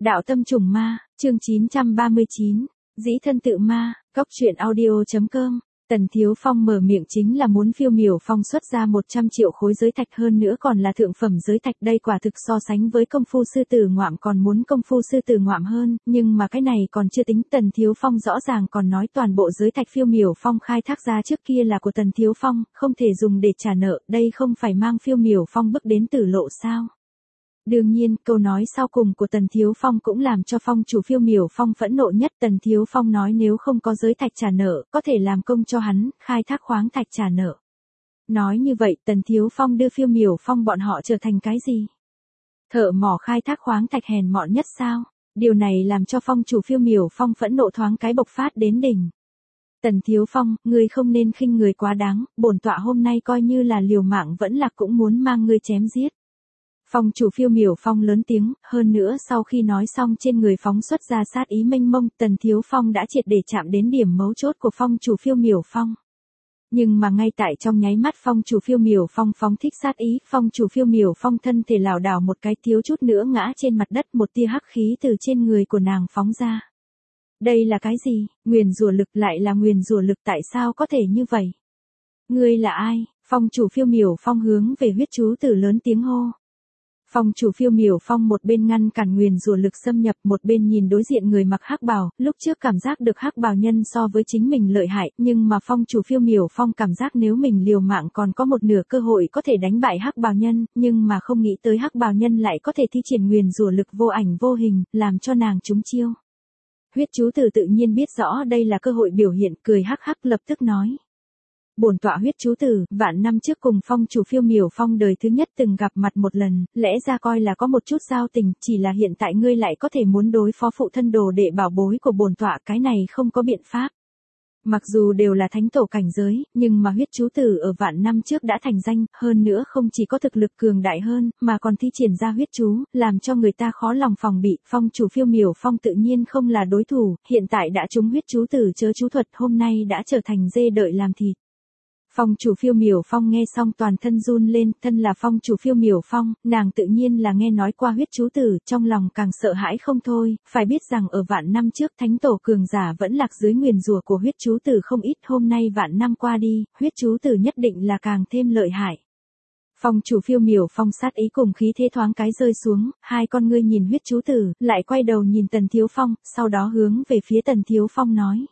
Đạo tâm trùng ma, chương 939, dĩ thân tự ma, góc truyện audio.com. Tần Thiếu Phong mở miệng chính là muốn Phiêu Miểu Phong xuất ra 100 triệu khối giới thạch, hơn nữa còn là thượng phẩm giới thạch, đây quả thực so sánh với công phu sư tử ngoạm còn muốn công phu sư tử ngoạm hơn, nhưng mà cái này còn chưa tính. Tần Thiếu Phong rõ ràng còn nói toàn bộ giới thạch Phiêu Miểu Phong khai thác ra trước kia là của Tần Thiếu Phong, không thể dùng để trả nợ, đây không phải mang Phiêu Miểu Phong bước đến tử lộ sao? Đương nhiên, câu nói sau cùng của Tần Thiếu Phong cũng làm cho phong chủ Phiêu Miểu Phong phẫn nộ nhất. Tần Thiếu Phong nói nếu không có giới thạch trả nợ, có thể làm công cho hắn, khai thác khoáng thạch trả nợ. Nói như vậy, Tần Thiếu Phong đưa Phiêu Miểu Phong bọn họ trở thành cái gì? Thợ mỏ khai thác khoáng thạch hèn mọn nhất sao? Điều này làm cho phong chủ Phiêu Miểu Phong phẫn nộ thoáng cái bộc phát đến đỉnh. Tần Thiếu Phong, ngươi không nên khinh người quá đáng, bổn tọa hôm nay coi như là liều mạng vẫn là cũng muốn mang ngươi chém giết. Phong chủ Phiêu Miểu Phong lớn tiếng, hơn nữa sau khi nói xong trên người phóng xuất ra sát ý mênh mông, Tần Thiếu Phong đã triệt để chạm đến điểm mấu chốt của phong chủ Phiêu Miểu Phong. Nhưng mà ngay tại trong nháy mắt phong chủ Phiêu Miểu Phong phóng thích sát ý, phong chủ Phiêu Miểu Phong thân thể lảo đảo một cái thiếu chút nữa ngã trên mặt đất, một tia hắc khí từ trên người của nàng phóng ra. Đây là cái gì? Nguyền rủa lực, lại là nguyền rủa lực, tại sao có thể như vậy? Ngươi là ai? Phong chủ Phiêu Miểu Phong hướng về huyết chú tử lớn tiếng hô. Phong chủ Phiêu Miểu Phong một bên ngăn cản nguyền rủa lực xâm nhập, một bên nhìn đối diện người mặc hắc bào, lúc trước cảm giác được hắc bào nhân so với chính mình lợi hại, nhưng mà phong chủ Phiêu Miểu Phong cảm giác nếu mình liều mạng còn có một nửa cơ hội có thể đánh bại hắc bào nhân, nhưng mà không nghĩ tới hắc bào nhân lại có thể thi triển nguyền rủa lực vô ảnh vô hình, làm cho nàng trúng chiêu. Huyết chú tử tự nhiên biết rõ đây là cơ hội biểu hiện, cười hắc hắc lập tức nói. Bổn tọa huyết chú tử, vạn năm trước cùng phong chủ Phiêu Miểu Phong đời thứ nhất từng gặp mặt một lần, lẽ ra coi là có một chút giao tình, chỉ là hiện tại ngươi lại có thể muốn đối phó phụ thân đồ đệ bảo bối của bổn tọa, cái này không có biện pháp. Mặc dù đều là thánh tổ cảnh giới, nhưng mà huyết chú tử ở vạn năm trước đã thành danh, hơn nữa không chỉ có thực lực cường đại hơn, mà còn thi triển ra huyết chú, làm cho người ta khó lòng phòng bị. Phong chủ Phiêu Miểu Phong tự nhiên không là đối thủ, hiện tại đã trúng huyết chú tử chớ chú thuật, hôm nay đã trở thành dê đợi làm thịt. Phong chủ Phiêu Miểu Phong nghe xong toàn thân run lên, thân là phong chủ Phiêu Miểu Phong, nàng tự nhiên là nghe nói qua huyết chú tử, trong lòng càng sợ hãi không thôi, phải biết rằng ở vạn năm trước thánh tổ cường giả vẫn lạc dưới nguyền rủa của huyết chú tử không ít, hôm nay vạn năm qua đi, huyết chú tử nhất định là càng thêm lợi hại. Phong chủ Phiêu Miểu Phong sát ý cùng khí thế thoáng cái rơi xuống, hai con ngươi nhìn huyết chú tử, lại quay đầu nhìn Tần Thiếu Phong, sau đó hướng về phía Tần Thiếu Phong nói.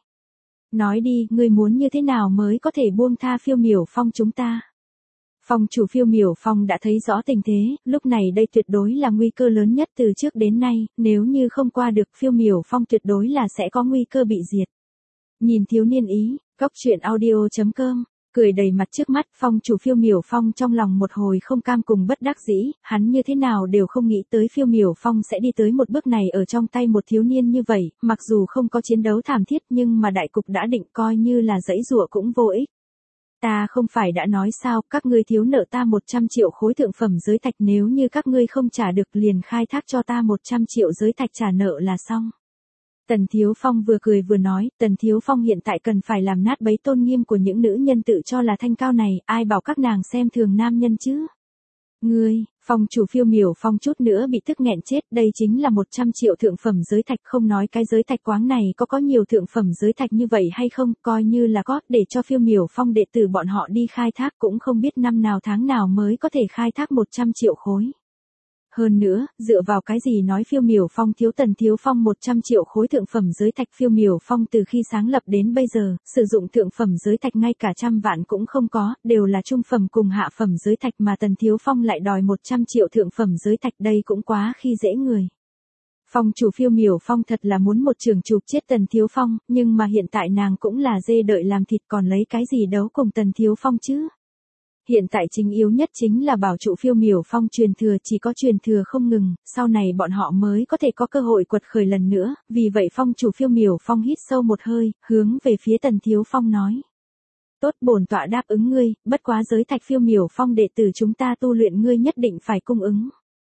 Nói đi, ngươi muốn như thế nào mới có thể buông tha Phiêu Miểu Phong chúng ta? Phong chủ Phiêu Miểu Phong đã thấy rõ tình thế, lúc này đây tuyệt đối là nguy cơ lớn nhất từ trước đến nay, nếu như không qua được Phiêu Miểu Phong tuyệt đối là sẽ có nguy cơ bị diệt. Nhìn thiếu niên ý, góc truyện audio.com. Cười đầy mặt trước mắt, phong chủ Phiêu Miểu Phong trong lòng một hồi không cam cùng bất đắc dĩ, hắn như thế nào đều không nghĩ tới Phiêu Miểu Phong sẽ đi tới một bước này ở trong tay một thiếu niên như vậy, mặc dù không có chiến đấu thảm thiết nhưng mà đại cục đã định, coi như là giãy giụa cũng vô ích. Ta không phải đã nói sao, các ngươi thiếu nợ ta 100 triệu khối thượng phẩm giới thạch, nếu như các ngươi không trả được liền khai thác cho ta 100 triệu giới thạch trả nợ là xong. Tần Thiếu Phong vừa cười vừa nói, Tần Thiếu Phong hiện tại cần phải làm nát bấy tôn nghiêm của những nữ nhân tự cho là thanh cao này, ai bảo các nàng xem thường nam nhân chứ? Ngươi, phong chủ Phiêu Miểu Phong chút nữa bị tức nghẹn chết, đây chính là 100 triệu thượng phẩm giới thạch, không nói cái giới thạch quáng này có nhiều thượng phẩm giới thạch như vậy hay không, coi như là có, để cho Phiêu Miểu Phong đệ tử bọn họ đi khai thác cũng không biết năm nào tháng nào mới có thể khai thác 100 triệu khối. Hơn nữa, dựa vào cái gì nói Phiêu Miểu Phong thiếu Tần Thiếu Phong 100 triệu khối thượng phẩm giới thạch? Phiêu Miểu Phong từ khi sáng lập đến bây giờ, sử dụng thượng phẩm giới thạch ngay cả 100 vạn cũng không có, đều là trung phẩm cùng hạ phẩm giới thạch, mà Tần Thiếu Phong lại đòi 100 triệu thượng phẩm giới thạch, đây cũng quá khi dễ người. Phong chủ Phiêu Miểu Phong thật là muốn một trường chụp chết Tần Thiếu Phong, nhưng mà hiện tại nàng cũng là dê đợi làm thịt, còn lấy cái gì đấu cùng Tần Thiếu Phong chứ? Hiện tại chính yếu nhất chính là bảo trụ Phiêu Miểu Phong truyền thừa, chỉ có truyền thừa không ngừng, sau này bọn họ mới có thể có cơ hội quật khởi lần nữa, vì vậy phong chủ Phiêu Miểu Phong hít sâu một hơi, hướng về phía Tần Thiếu Phong nói. Tốt, bổn tọa đáp ứng ngươi, bất quá giới thạch Phiêu Miểu Phong đệ tử chúng ta tu luyện ngươi nhất định phải cung ứng.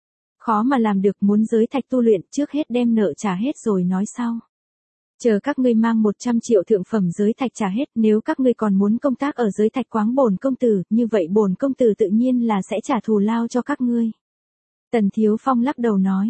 Khó mà làm được, muốn giới thạch tu luyện trước hết đem nợ trả hết rồi nói sau. Chờ các ngươi mang 100 triệu thượng phẩm giới thạch trả hết, nếu các ngươi còn muốn công tác ở giới thạch quáng bổn công tử, như vậy bổn công tử tự nhiên là sẽ trả thù lao cho các ngươi. Tần Thiếu Phong lắc đầu nói.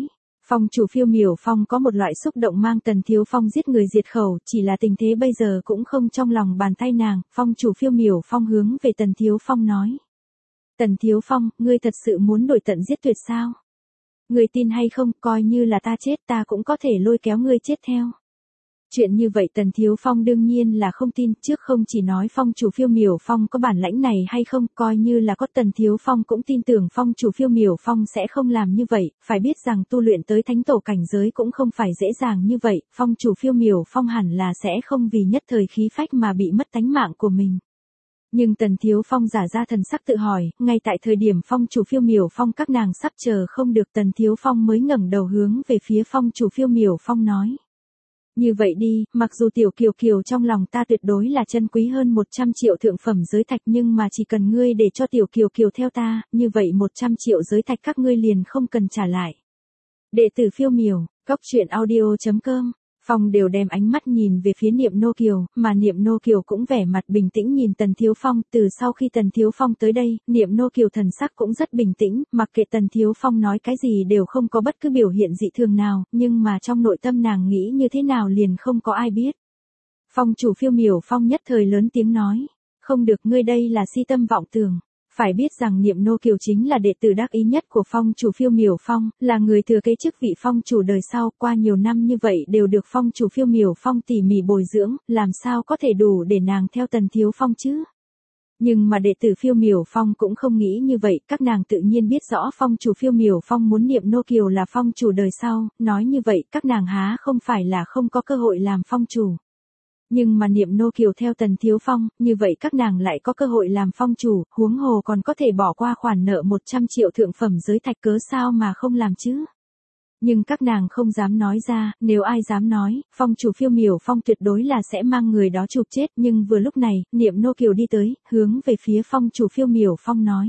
Phong chủ Phiêu Miểu Phong có một loại xúc động mang Tần Thiếu Phong giết người diệt khẩu, chỉ là tình thế bây giờ cũng không trong lòng bàn tay nàng. Phong chủ Phiêu Miểu Phong hướng về Tần Thiếu Phong nói. Tần Thiếu Phong, ngươi thật sự muốn đổi tận giết tuyệt sao? Ngươi tin hay không, coi như là ta chết ta cũng có thể lôi kéo ngươi chết theo. Chuyện như vậy Tần Thiếu Phong đương nhiên là không tin, trước không chỉ nói Phong chủ Phiêu Miểu Phong có bản lãnh này hay không, coi như là có Tần Thiếu Phong cũng tin tưởng Phong chủ Phiêu Miểu Phong sẽ không làm như vậy, phải biết rằng tu luyện tới thánh tổ cảnh giới cũng không phải dễ dàng như vậy, Phong chủ Phiêu Miểu Phong hẳn là sẽ không vì nhất thời khí phách mà bị mất tánh mạng của mình. Nhưng Tần Thiếu Phong giả ra thần sắc tự hỏi, ngay tại thời điểm Phong chủ Phiêu Miểu Phong các nàng sắp chờ không được Tần Thiếu Phong mới ngẩng đầu hướng về phía Phong chủ Phiêu Miểu Phong nói. Như vậy đi, mặc dù tiểu Kiều Kiều trong lòng ta tuyệt đối là chân quý hơn 100 triệu thượng phẩm giới thạch nhưng mà chỉ cần ngươi để cho tiểu Kiều Kiều theo ta, như vậy 100 triệu giới thạch các ngươi liền không cần trả lại. Đệ tử Phiêu Miểu, Cóc Truyện Audio.com. Phong đều đem ánh mắt nhìn về phía Niệm Nô Kiều, mà Niệm Nô Kiều cũng vẻ mặt bình tĩnh nhìn Tần Thiếu Phong, từ sau khi Tần Thiếu Phong tới đây, Niệm Nô Kiều thần sắc cũng rất bình tĩnh, mặc kệ Tần Thiếu Phong nói cái gì đều không có bất cứ biểu hiện dị thường nào, nhưng mà trong nội tâm nàng nghĩ như thế nào liền không có ai biết. Phong chủ Phiêu Miểu Phong nhất thời lớn tiếng nói, không được, ngươi đây là si tâm vọng tưởng. Phải biết rằng Niệm Nô Kiều chính là đệ tử đắc ý nhất của Phong chủ Phiêu Miểu Phong, là người thừa kế chức vị Phong chủ đời sau, qua nhiều năm như vậy đều được Phong chủ Phiêu Miểu Phong tỉ mỉ bồi dưỡng, làm sao có thể đủ để nàng theo Tần Thiếu Phong chứ? Nhưng mà đệ tử Phiêu Miểu Phong cũng không nghĩ như vậy, các nàng tự nhiên biết rõ Phong chủ Phiêu Miểu Phong muốn Niệm Nô Kiều là Phong chủ đời sau, nói như vậy các nàng há không phải là không có cơ hội làm Phong chủ. Nhưng mà Niệm Nô Kiều theo Tần Thiếu Phong, như vậy các nàng lại có cơ hội làm Phong chủ, huống hồ còn có thể bỏ qua khoản nợ 100 triệu thượng phẩm giới thạch, cớ sao mà không làm chứ? Nhưng các nàng không dám nói ra, nếu ai dám nói, Phong chủ Phiêu Miểu Phong tuyệt đối là sẽ mang người đó chụp chết, nhưng vừa lúc này, Niệm Nô Kiều đi tới, hướng về phía Phong chủ Phiêu Miểu Phong nói.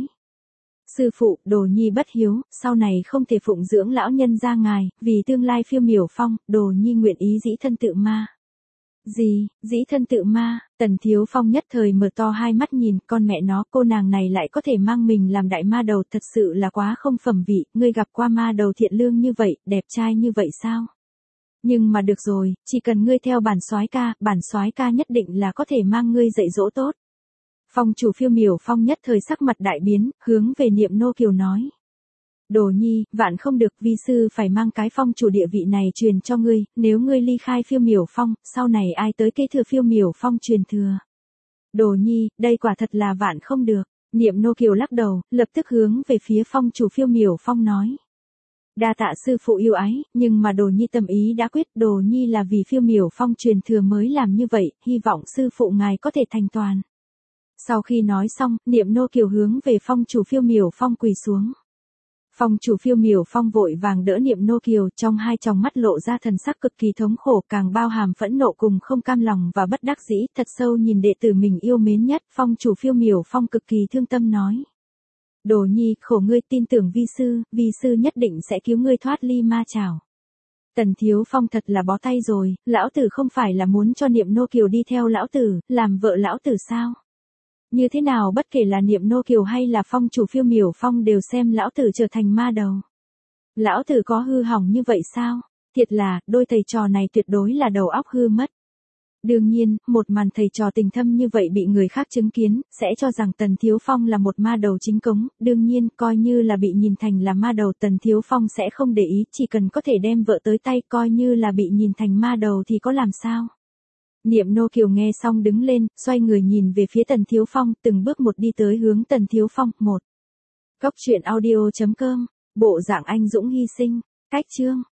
Sư phụ, đồ nhi bất hiếu, sau này không thể phụng dưỡng lão nhân gia ngài, vì tương lai Phiêu Miểu Phong, đồ nhi nguyện ý dĩ thân tự ma. Gì, dĩ thân tự ma? Tần Thiếu Phong nhất thời mở to hai mắt nhìn, con mẹ nó, cô nàng này lại có thể mang mình làm đại ma đầu, thật sự là quá không phẩm vị, ngươi gặp qua ma đầu thiện lương như vậy, đẹp trai như vậy sao? Nhưng mà được rồi, chỉ cần ngươi theo bản soái ca nhất định là có thể mang ngươi dạy dỗ tốt. Phong chủ Phiêu Miểu Phong nhất thời sắc mặt đại biến, hướng về Niệm Nô Kiều nói. Đồ nhi, vạn không được, vi sư phải mang cái phong chủ địa vị này truyền cho ngươi, nếu ngươi ly khai Phiêu Miểu Phong, sau này ai tới kế thừa Phiêu Miểu Phong truyền thừa. Đồ nhi, đây quả thật là vạn không được. Niệm Nô Kiều lắc đầu, lập tức hướng về phía Phong chủ Phiêu Miểu Phong nói. Đa tạ sư phụ yêu ái, nhưng mà đồ nhi tâm ý đã quyết, đồ nhi là vì Phiêu Miểu Phong truyền thừa mới làm như vậy, hy vọng sư phụ ngài có thể thành toàn. Sau khi nói xong, Niệm Nô Kiều hướng về Phong chủ Phiêu Miểu Phong quỳ xuống. Phong chủ Phiêu Miểu Phong vội vàng đỡ Niệm Nô Kiều, trong hai tròng mắt lộ ra thần sắc cực kỳ thống khổ, càng bao hàm phẫn nộ cùng không cam lòng và bất đắc dĩ, thật sâu nhìn đệ tử mình yêu mến nhất. Phong chủ Phiêu Miểu Phong cực kỳ thương tâm nói. Đồ nhi, khổ ngươi, tin tưởng vi sư nhất định sẽ cứu ngươi thoát ly ma chảo. Tần Thiếu Phong thật là bó tay rồi, lão tử không phải là muốn cho Niệm Nô Kiều đi theo lão tử, làm vợ lão tử sao? Như thế nào bất kể là Niệm Nô Kiều hay là Phong chủ Phiêu Miểu Phong đều xem lão tử trở thành ma đầu. Lão tử có hư hỏng như vậy sao? Thiệt là, đôi thầy trò này tuyệt đối là đầu óc hư mất. Đương nhiên, một màn thầy trò tình thâm như vậy bị người khác chứng kiến, sẽ cho rằng Tần Thiếu Phong là một ma đầu chính cống, đương nhiên, coi như là bị nhìn thành là ma đầu Tần Thiếu Phong sẽ không để ý, chỉ cần có thể đem vợ tới tay coi như là bị nhìn thành ma đầu thì có làm sao. Niệm Nô Kiều nghe xong đứng lên, xoay người nhìn về phía Tần Thiếu Phong, từng bước một đi tới hướng Tần Thiếu Phong. 1. Cóc Truyện Audio.com, bộ dạng anh dũng hy sinh, cách chương.